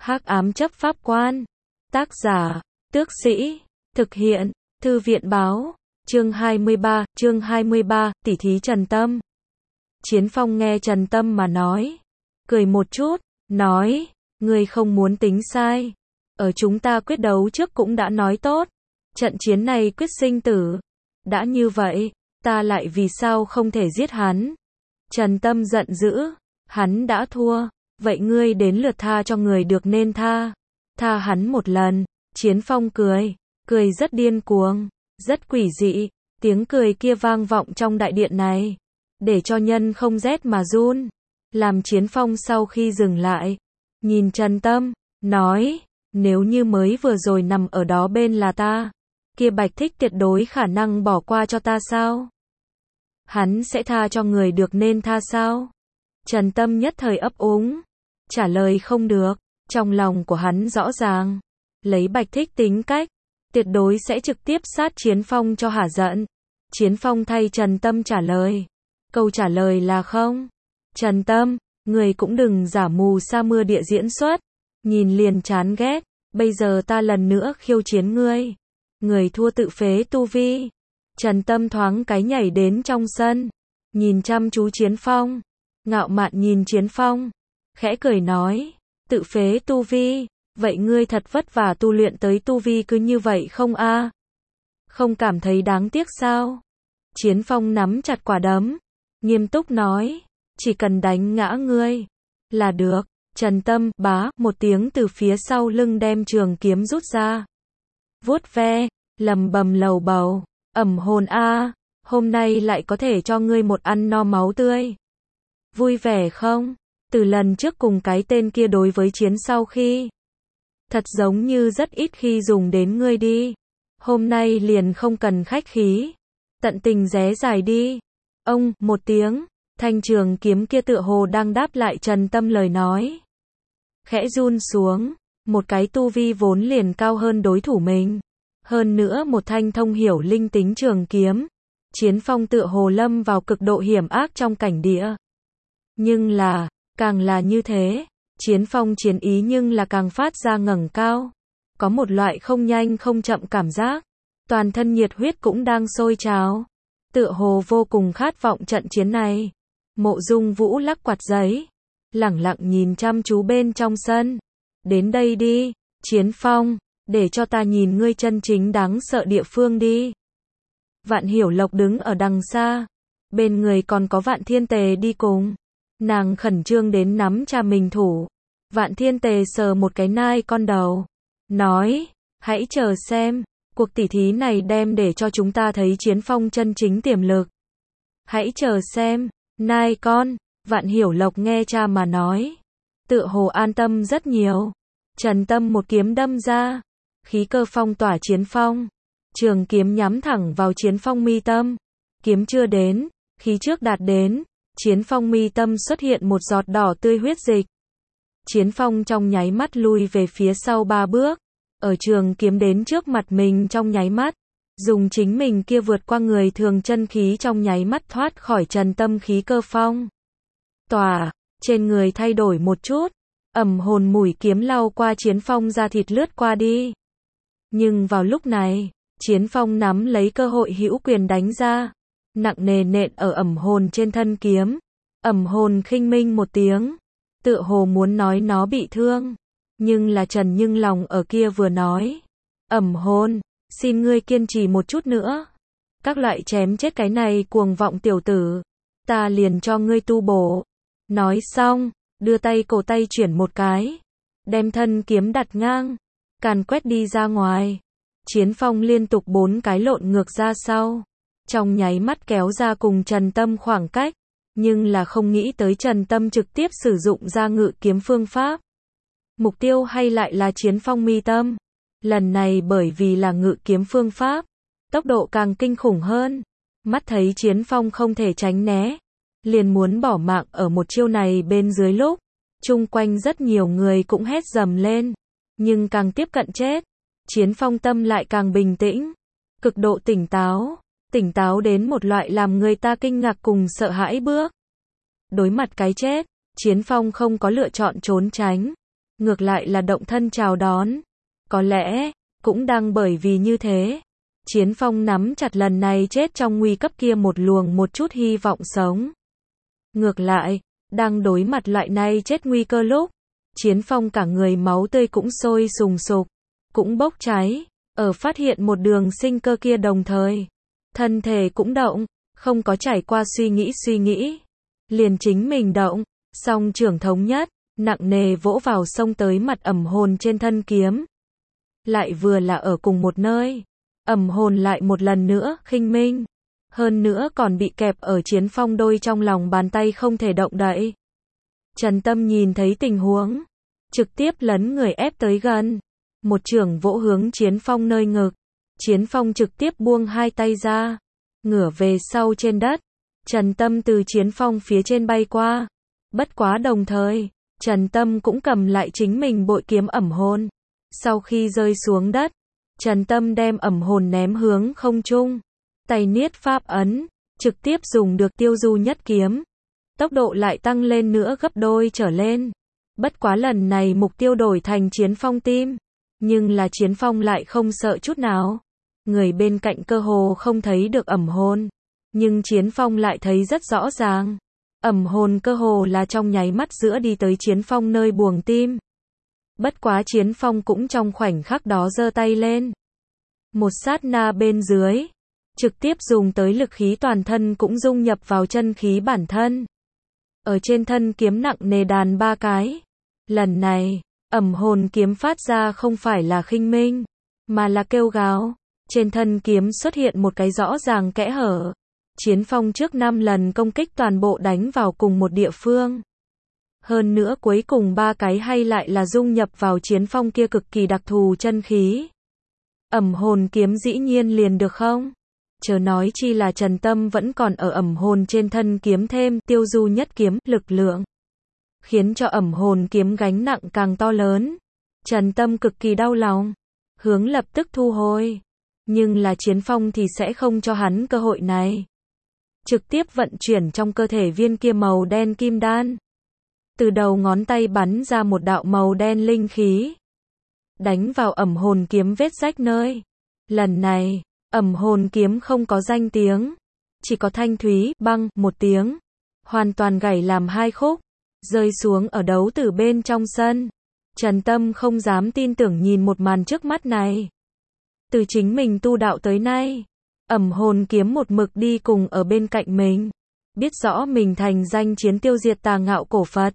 Hắc ám chấp pháp quan. Tác giả, Tước Sĩ. Thực hiện, Thư viện báo. Chương 23, tỉ thí Trần Tâm. Chiến Phong nghe Trần Tâm mà nói. Cười một chút, nói, ngươi không muốn tính sai. Ở chúng ta quyết đấu trước cũng đã nói tốt. Trận chiến này quyết sinh tử. Đã như vậy, ta lại vì sao không thể giết hắn? Trần Tâm giận dữ. Hắn đã thua. Vậy ngươi đến lượt tha cho người được nên tha. Tha hắn một lần. Chiến Phong cười. Cười rất điên cuồng. Rất quỷ dị. Tiếng cười kia vang vọng trong đại điện này. Để cho nhân không rét mà run. Làm Chiến Phong sau khi dừng lại. Nhìn Trần Tâm. Nói. Nếu như mới vừa rồi nằm ở đó bên là ta. Kia Bạch Thích tuyệt đối khả năng bỏ qua cho ta sao? Hắn sẽ tha cho người được nên tha sao? Trần Tâm nhất thời ấp úng. Trả lời không được. Trong lòng của hắn rõ ràng. Lấy Bạch Thích tính cách. Tuyệt đối sẽ trực tiếp sát Chiến Phong cho hả giận. Chiến Phong thay Trần Tâm trả lời. Câu trả lời là không. Trần Tâm, người cũng đừng giả mù sa mưa địa diễn xuất. Nhìn liền chán ghét. Bây giờ ta lần nữa khiêu chiến ngươi. Người thua tự phế tu vi. Trần Tâm thoáng cái nhảy đến trong sân. Nhìn chăm chú Chiến Phong. Ngạo mạn nhìn Chiến Phong. Khẽ cười nói. Tự phế tu vi. Vậy ngươi thật vất vả tu luyện tới tu vi cứ như vậy không a? Không cảm thấy đáng tiếc sao? Chiến Phong nắm chặt quả đấm. Nghiêm túc nói. Chỉ cần đánh ngã ngươi. Là được. Trần Tâm, bá, một tiếng từ phía sau lưng đem trường kiếm rút ra. Vuốt ve, lầm bầm lầu bầu. Ẩm hồn a, hôm nay lại có thể cho ngươi một ăn no máu tươi. Vui vẻ không? Từ lần trước cùng cái tên kia đối với chiến sau khi. Thật giống như rất ít khi dùng đến ngươi đi. Hôm nay liền không cần khách khí. Tận tình ré dài đi. Ông, một tiếng. Thanh trường kiếm kia tựa hồ đang đáp lại Trần Tâm lời nói. Khẽ run xuống. Một cái tu vi vốn liền cao hơn đối thủ mình. Hơn nữa một thanh thông hiểu linh tính trường kiếm. Chiến Phong tựa hồ lâm vào cực độ hiểm ác trong cảnh địa. Nhưng là, càng là như thế, Chiến Phong chiến ý nhưng là càng phát ra ngẩng cao. Có một loại không nhanh không chậm cảm giác. Toàn thân nhiệt huyết cũng đang sôi trào. Tựa hồ vô cùng khát vọng trận chiến này. Mộ Dung Vũ lắc quạt giấy. Lẳng lặng nhìn chăm chú bên trong sân. Đến đây đi, Chiến Phong. Để cho ta nhìn ngươi chân chính đáng sợ địa phương đi. Vạn Hiểu Lộc đứng ở đằng xa. Bên người còn có Vạn Thiên Tề đi cùng. Nàng khẩn trương đến nắm cha mình thủ. Vạn Thiên Tề sờ một cái nai con đầu. Nói, hãy chờ xem. Cuộc tỉ thí này đem để cho chúng ta thấy Chiến Phong chân chính tiềm lực. Hãy chờ xem. Nai con. Vạn Hiểu Lộc nghe cha mà nói. Tựa hồ an tâm rất nhiều. Trần Tâm một kiếm đâm ra. Khí cơ phong tỏa Chiến Phong. Trường kiếm nhắm thẳng vào Chiến Phong mi tâm. Kiếm chưa đến, khí trước đạt đến. Chiến Phong mi tâm xuất hiện một giọt đỏ tươi huyết dịch. Chiến Phong trong nháy mắt lui về phía sau 3 bước. Ở trường kiếm đến trước mặt mình trong nháy mắt. Dùng chính mình kia vượt qua người thường chân khí trong nháy mắt thoát khỏi Trần Tâm khí cơ phong. Tỏa, trên người thay đổi một chút. Ẩm hồn mũi kiếm lau qua Chiến Phong ra thịt lướt qua đi. Nhưng vào lúc này, Chiến Phong nắm lấy cơ hội hữu quyền đánh ra. Nặng nề nện ở ẩm hồn trên thân kiếm. Ẩm hồn khinh minh một tiếng. Tựa hồ muốn nói nó bị thương. Nhưng là Trần Nhưng lòng ở kia vừa nói. Ẩm hồn, xin ngươi kiên trì một chút nữa. Các loại chém chết cái này cuồng vọng tiểu tử. Ta liền cho ngươi tu bổ. Nói xong, đưa tay cổ tay chuyển một cái. Đem thân kiếm đặt ngang. Càn quét đi ra ngoài. Chiến Phong liên tục 4 cái lộn ngược ra sau. Trong nháy mắt kéo ra cùng Trần Tâm khoảng cách. Nhưng là không nghĩ tới Trần Tâm trực tiếp sử dụng ra ngự kiếm phương pháp. Mục tiêu hay lại là Chiến Phong mi tâm. Lần này bởi vì là ngự kiếm phương pháp. Tốc độ càng kinh khủng hơn. Mắt thấy Chiến Phong không thể tránh né. Liền muốn bỏ mạng ở một chiêu này bên dưới lúc. Chung quanh rất nhiều người cũng hét dầm lên. Nhưng càng tiếp cận chết. Chiến Phong tâm lại càng bình tĩnh. Cực độ tỉnh táo. Tỉnh táo đến một loại làm người ta kinh ngạc cùng sợ hãi bước. Đối mặt cái chết, Chiến Phong không có lựa chọn trốn tránh. ngược lại là động thân chào đón. Có lẽ, cũng đang bởi vì như thế, Chiến Phong nắm chặt lần này chết trong nguy cấp kia một luồng một chút hy vọng sống. Ngược lại, đang đối mặt loại này chết nguy cơ lúc, Chiến Phong cả người máu tươi cũng sôi sùng sục, cũng bốc cháy, ở phát hiện một đường sinh cơ kia đồng thời, thân thể cũng động, không có trải qua suy nghĩ, liền chính mình động, song trưởng thống nhất, nặng nề vỗ vào xông tới mặt ẩm hồn trên thân kiếm. Lại vừa là ở cùng một nơi, ẩm hồn lại một lần nữa khinh minh, hơn nữa còn bị kẹp ở Chiến Phong đôi trong lòng bàn tay không thể động đậy. Trần Tâm nhìn thấy tình huống, trực tiếp lấn người ép tới gần, một chưởng vỗ hướng Chiến Phong nơi ngực. Chiến Phong trực tiếp buông hai tay ra, ngửa về sau trên đất. Trần Tâm từ Chiến Phong phía trên bay qua. Bất quá đồng thời, Trần Tâm cũng cầm lại chính mình bội kiếm ẩm hồn. Sau khi rơi xuống đất, Trần Tâm đem ẩm hồn ném hướng không trung. Tay niết pháp ấn, trực tiếp dùng được tiêu du nhất kiếm. Tốc độ lại tăng lên nữa gấp đôi trở lên. Bất quá lần này mục tiêu đổi thành Chiến Phong tim. Nhưng là Chiến Phong lại không sợ chút nào. Người bên cạnh cơ hồ không thấy được ẩm hồn. Nhưng Chiến Phong lại thấy rất rõ ràng. Ẩm hồn cơ hồ là trong nháy mắt giữa đi tới Chiến Phong nơi buồng tim. Bất quá Chiến Phong cũng trong khoảnh khắc đó giơ tay lên. Một sát na bên dưới, trực tiếp dùng tới lực khí toàn thân cũng dung nhập vào chân khí bản thân. Ở trên thân kiếm nặng nề đàn 3 cái. Lần này, ẩm hồn kiếm phát ra không phải là khinh minh, mà là kêu gào. Trên thân kiếm xuất hiện một cái rõ ràng kẽ hở. Chiến Phong trước 5 lần công kích toàn bộ đánh vào cùng một địa phương. Hơn nữa cuối cùng 3 cái hay lại là dung nhập vào Chiến Phong kia cực kỳ đặc thù chân khí. Ẩm hồn kiếm dĩ nhiên liền được không? Chớ nói chi là Trần Tâm vẫn còn ở ẩm hồn trên thân kiếm thêm tiêu du nhất kiếm lực lượng. Khiến cho ẩm hồn kiếm gánh nặng càng to lớn. Trần Tâm cực kỳ đau lòng. Hướng lập tức thu hồi. Nhưng là Chiến Phong thì sẽ không cho hắn cơ hội này. Trực tiếp vận chuyển trong cơ thể viên kia màu đen kim đan. Từ đầu ngón tay bắn ra một đạo màu đen linh khí. Đánh vào ẩm hồn kiếm vết rách nơi. Lần này, ẩm hồn kiếm không có danh tiếng. Chỉ có thanh thúy, băng, một tiếng. Hoàn toàn gãy làm 2 khúc. Rơi xuống ở đấu tử bên trong sân. Trần Tâm không dám tin tưởng nhìn một màn trước mắt này. Từ chính mình tu đạo tới nay, ẩm hồn kiếm một mực đi cùng ở bên cạnh mình. Biết rõ mình thành danh chiến tiêu diệt tà ngạo cổ Phật.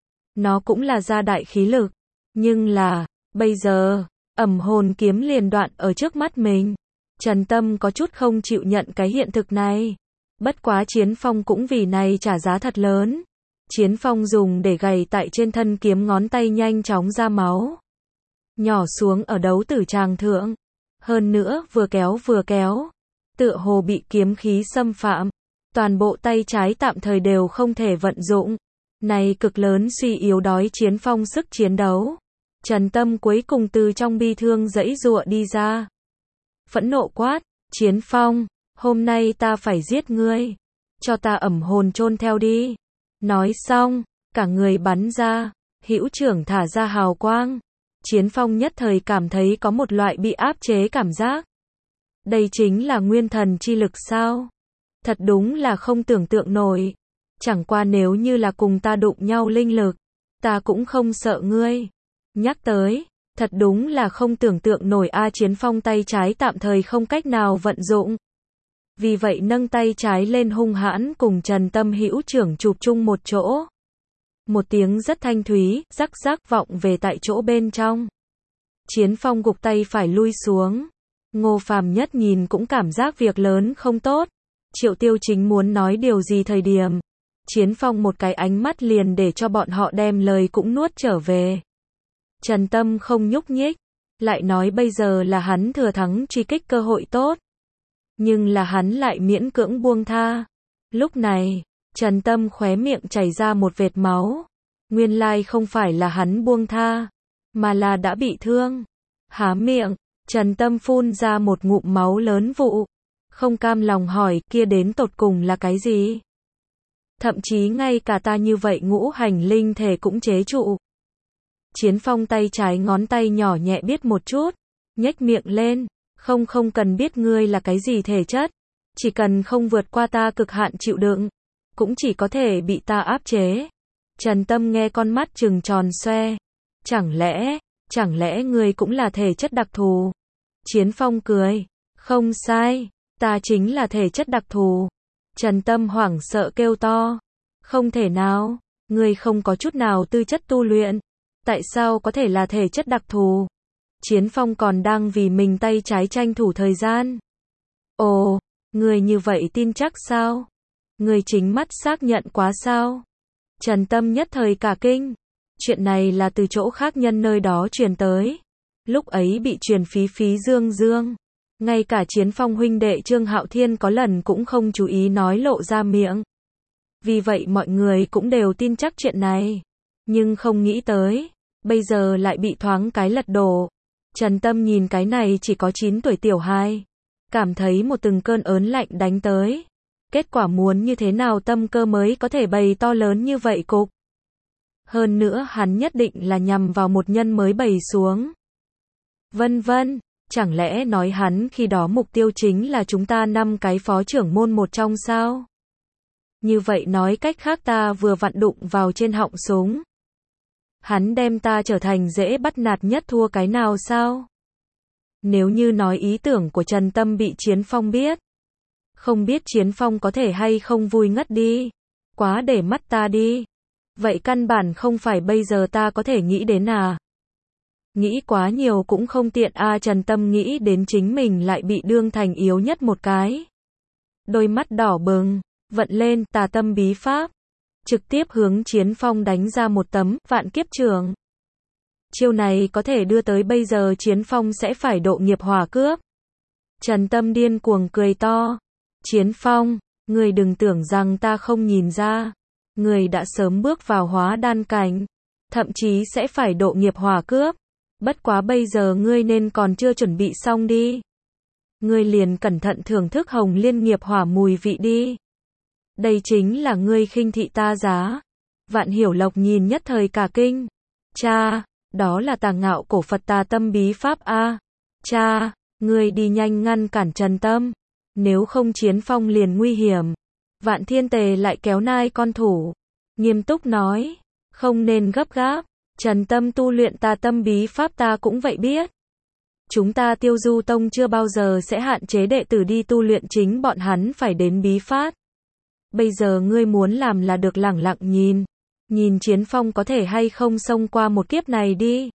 Nó cũng là gia đại khí lực. Nhưng là, bây giờ, ẩm hồn kiếm liền đoạn ở trước mắt mình. Trần Tâm có chút không chịu nhận cái hiện thực này. Bất quá Chiến Phong cũng vì này trả giá thật lớn. Chiến Phong dùng để gầy tại trên thân kiếm ngón tay nhanh chóng ra máu. Nhỏ xuống ở đấu tử tràng thượng. Hơn nữa vừa kéo. Tựa hồ bị kiếm khí xâm phạm. Toàn bộ tay trái tạm thời đều không thể vận dụng. Này cực lớn suy yếu đói Chiến Phong sức chiến đấu. Trần Tâm cuối cùng từ trong bi thương giãy giụa đi ra. Phẫn nộ quát, Chiến Phong, hôm nay ta phải giết ngươi. Cho ta ẩm hồn chôn theo đi. Nói xong, cả người bắn ra, hữu trưởng thả ra hào quang. Chiến Phong nhất thời cảm thấy có một loại bị áp chế cảm giác. Đây chính là nguyên thần chi lực sao? Thật đúng là không tưởng tượng nổi. Chẳng qua nếu như là cùng ta đụng nhau linh lực, ta cũng không sợ ngươi. Nhắc tới, thật đúng là không tưởng tượng nổi Chiến Phong tay trái tạm thời không cách nào vận dụng. Vì vậy nâng tay trái lên hung hãn cùng Trần Tâm hữu trưởng chụp chung một chỗ. Một tiếng rất thanh thúy, rắc rắc vọng về tại chỗ bên trong. Chiến Phong gục tay phải lui xuống. Ngô Phàm Nhất nhìn cũng cảm giác việc lớn không tốt. Triệu Tiêu Chính muốn nói điều gì thời điểm. Chiến Phong một cái ánh mắt liền để cho bọn họ đem lời cũng nuốt trở về. Trần Tâm không nhúc nhích. Lại nói bây giờ là hắn thừa thắng truy kích cơ hội tốt. Nhưng là hắn lại miễn cưỡng buông tha. Lúc này, Trần Tâm khóe miệng chảy ra một vệt máu. Nguyên lai không phải là hắn buông tha, mà là đã bị thương. Há miệng, Trần Tâm phun ra một ngụm máu lớn vụ. Không cam lòng hỏi kia đến tột cùng là cái gì? Thậm chí ngay cả ta như vậy ngũ hành linh thể cũng chế trụ. Chiến Phong tay trái ngón tay nhỏ nhẹ biết một chút, nhếch miệng lên, không cần biết ngươi là cái gì thể chất, chỉ cần không vượt qua ta cực hạn chịu đựng, cũng chỉ có thể bị ta áp chế. Trần Tâm nghe con mắt trừng tròn xoe, chẳng lẽ ngươi cũng là thể chất đặc thù? Chiến Phong cười, không sai, ta chính là thể chất đặc thù. Trần Tâm hoảng sợ kêu to, không thể nào, ngươi không có chút nào tư chất tu luyện, tại sao có thể là thể chất đặc thù? Chiến Phong còn đang vì mình tay trái tranh thủ thời gian. Ồ, ngươi như vậy tin chắc sao? Ngươi chính mắt xác nhận quá sao? Trần Tâm nhất thời cả kinh. Chuyện này là từ chỗ khác nhân nơi đó truyền tới. Lúc ấy bị truyền phí dương. Ngay cả Chiến Phong huynh đệ Trương Hạo Thiên có lần cũng không chú ý nói lộ ra miệng. Vì vậy mọi người cũng đều tin chắc chuyện này. Nhưng không nghĩ tới, bây giờ lại bị thoáng cái lật đổ. Trần Tâm nhìn cái này chỉ có 9 tuổi tiểu hài, cảm thấy một từng cơn ớn lạnh đánh tới. Kết quả muốn như thế nào tâm cơ mới có thể bày to lớn như vậy cục. Hơn nữa hắn nhất định là nhằm vào một nhân mới bày xuống. Vân, chẳng lẽ nói hắn khi đó mục tiêu chính là chúng ta 5 cái phó trưởng môn một trong sao? Như vậy nói cách khác ta vừa vặn đụng vào trên họng súng. Hắn đem ta trở thành dễ bắt nạt nhất thua cái nào sao? Nếu như nói ý tưởng của Trần Tâm bị Chiến Phong biết, không biết Chiến Phong có thể hay không vui ngất đi. Quá để mắt ta đi. Vậy căn bản không phải bây giờ ta có thể nghĩ đến à? Nghĩ quá nhiều cũng không tiện à. Trần Tâm nghĩ đến chính mình lại bị đương thành yếu nhất một cái. Đôi mắt đỏ bừng, vận lên Tà Tâm bí pháp, trực tiếp hướng Chiến Phong đánh ra một tấm Vạn Kiếp Trưởng. Chiêu này có thể đưa tới bây giờ Chiến Phong sẽ phải độ nghiệp hỏa cướp. Trần Tâm điên cuồng cười to. Chiến Phong, ngươi đừng tưởng rằng ta không nhìn ra. Ngươi đã sớm bước vào hóa đan cảnh, thậm chí sẽ phải độ nghiệp hỏa cướp. Bất quá bây giờ ngươi nên còn chưa chuẩn bị xong đi. Ngươi liền cẩn thận thưởng thức hồng liên nghiệp hỏa mùi vị đi. Đây chính là ngươi khinh thị ta giá. Vạn Hiểu Lộc nhìn nhất thời cả kinh. Cha, đó là Tà Ngạo Cổ Phật Tà Tâm bí pháp a. Cha, ngươi đi nhanh ngăn cản Trần Tâm. Nếu không Chiến Phong liền nguy hiểm. Vạn Thiên Tề lại kéo nai con thủ, nghiêm túc nói, không nên gấp gáp. Trần Tâm tu luyện Tà Tâm bí pháp ta cũng vậy biết. Chúng ta Tiêu Du Tông chưa bao giờ sẽ hạn chế đệ tử đi tu luyện, chính bọn hắn phải đến bí pháp. Bây giờ ngươi muốn làm là được lẳng lặng nhìn Chiến Phong có thể hay không xông qua một kiếp này đi.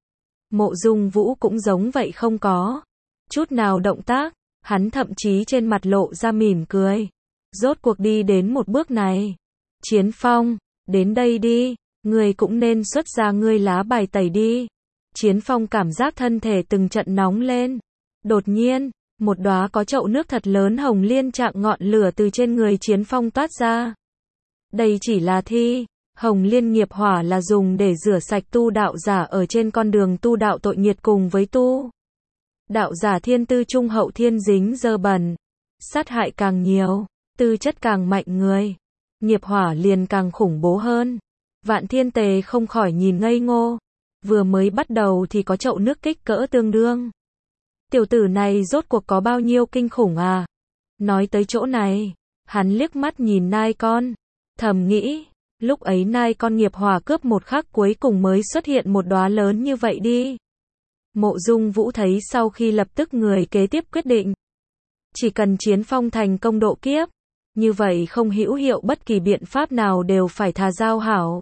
Mộ Dung Vũ cũng giống vậy, không có chút nào động tác, hắn thậm chí trên mặt lộ ra mỉm cười. Rốt cuộc đi đến một bước này. Chiến Phong, đến đây đi, ngươi cũng nên xuất ra ngươi lá bài tẩy đi. Chiến Phong cảm giác thân thể từng trận nóng lên. Đột nhiên, một đóa có chậu nước thật lớn hồng liên trạng ngọn lửa từ trên người Chiến Phong toát ra. Đây chỉ là thi, hồng liên nghiệp hỏa là dùng để rửa sạch tu đạo giả ở trên con đường tu đạo tội nghiệt cùng với tu đạo giả thiên tư trung hậu thiên dính dơ bẩn, sát hại càng nhiều, tư chất càng mạnh người, nghiệp hỏa liền càng khủng bố hơn. Vạn Thiên Tề không khỏi nhìn ngây ngô. Vừa mới bắt đầu thì có chậu nước kích cỡ tương đương. Tiểu tử này rốt cuộc có bao nhiêu kinh khủng à? Nói tới chỗ này, hắn liếc mắt nhìn nai con, thầm nghĩ, lúc ấy nai con nghiệp hỏa cướp một khắc cuối cùng mới xuất hiện một đóa lớn như vậy đi. Mộ Dung Vũ thấy sau khi lập tức người kế tiếp quyết định. Chỉ cần Chiến Phong thành công độ kiếp, như vậy không hữu hiệu bất kỳ biện pháp nào đều phải thà giao hảo.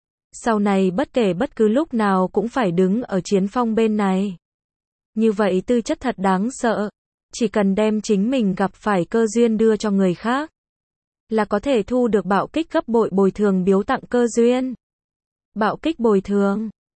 Sau này bất kể bất cứ lúc nào cũng phải đứng ở Chiến Phong bên này. Như vậy tư chất thật đáng sợ. Chỉ cần đem chính mình gặp phải cơ duyên đưa cho người khác, là có thể thu được bạo kích gấp bội bồi thường biếu tặng cơ duyên. Bạo kích bồi thường.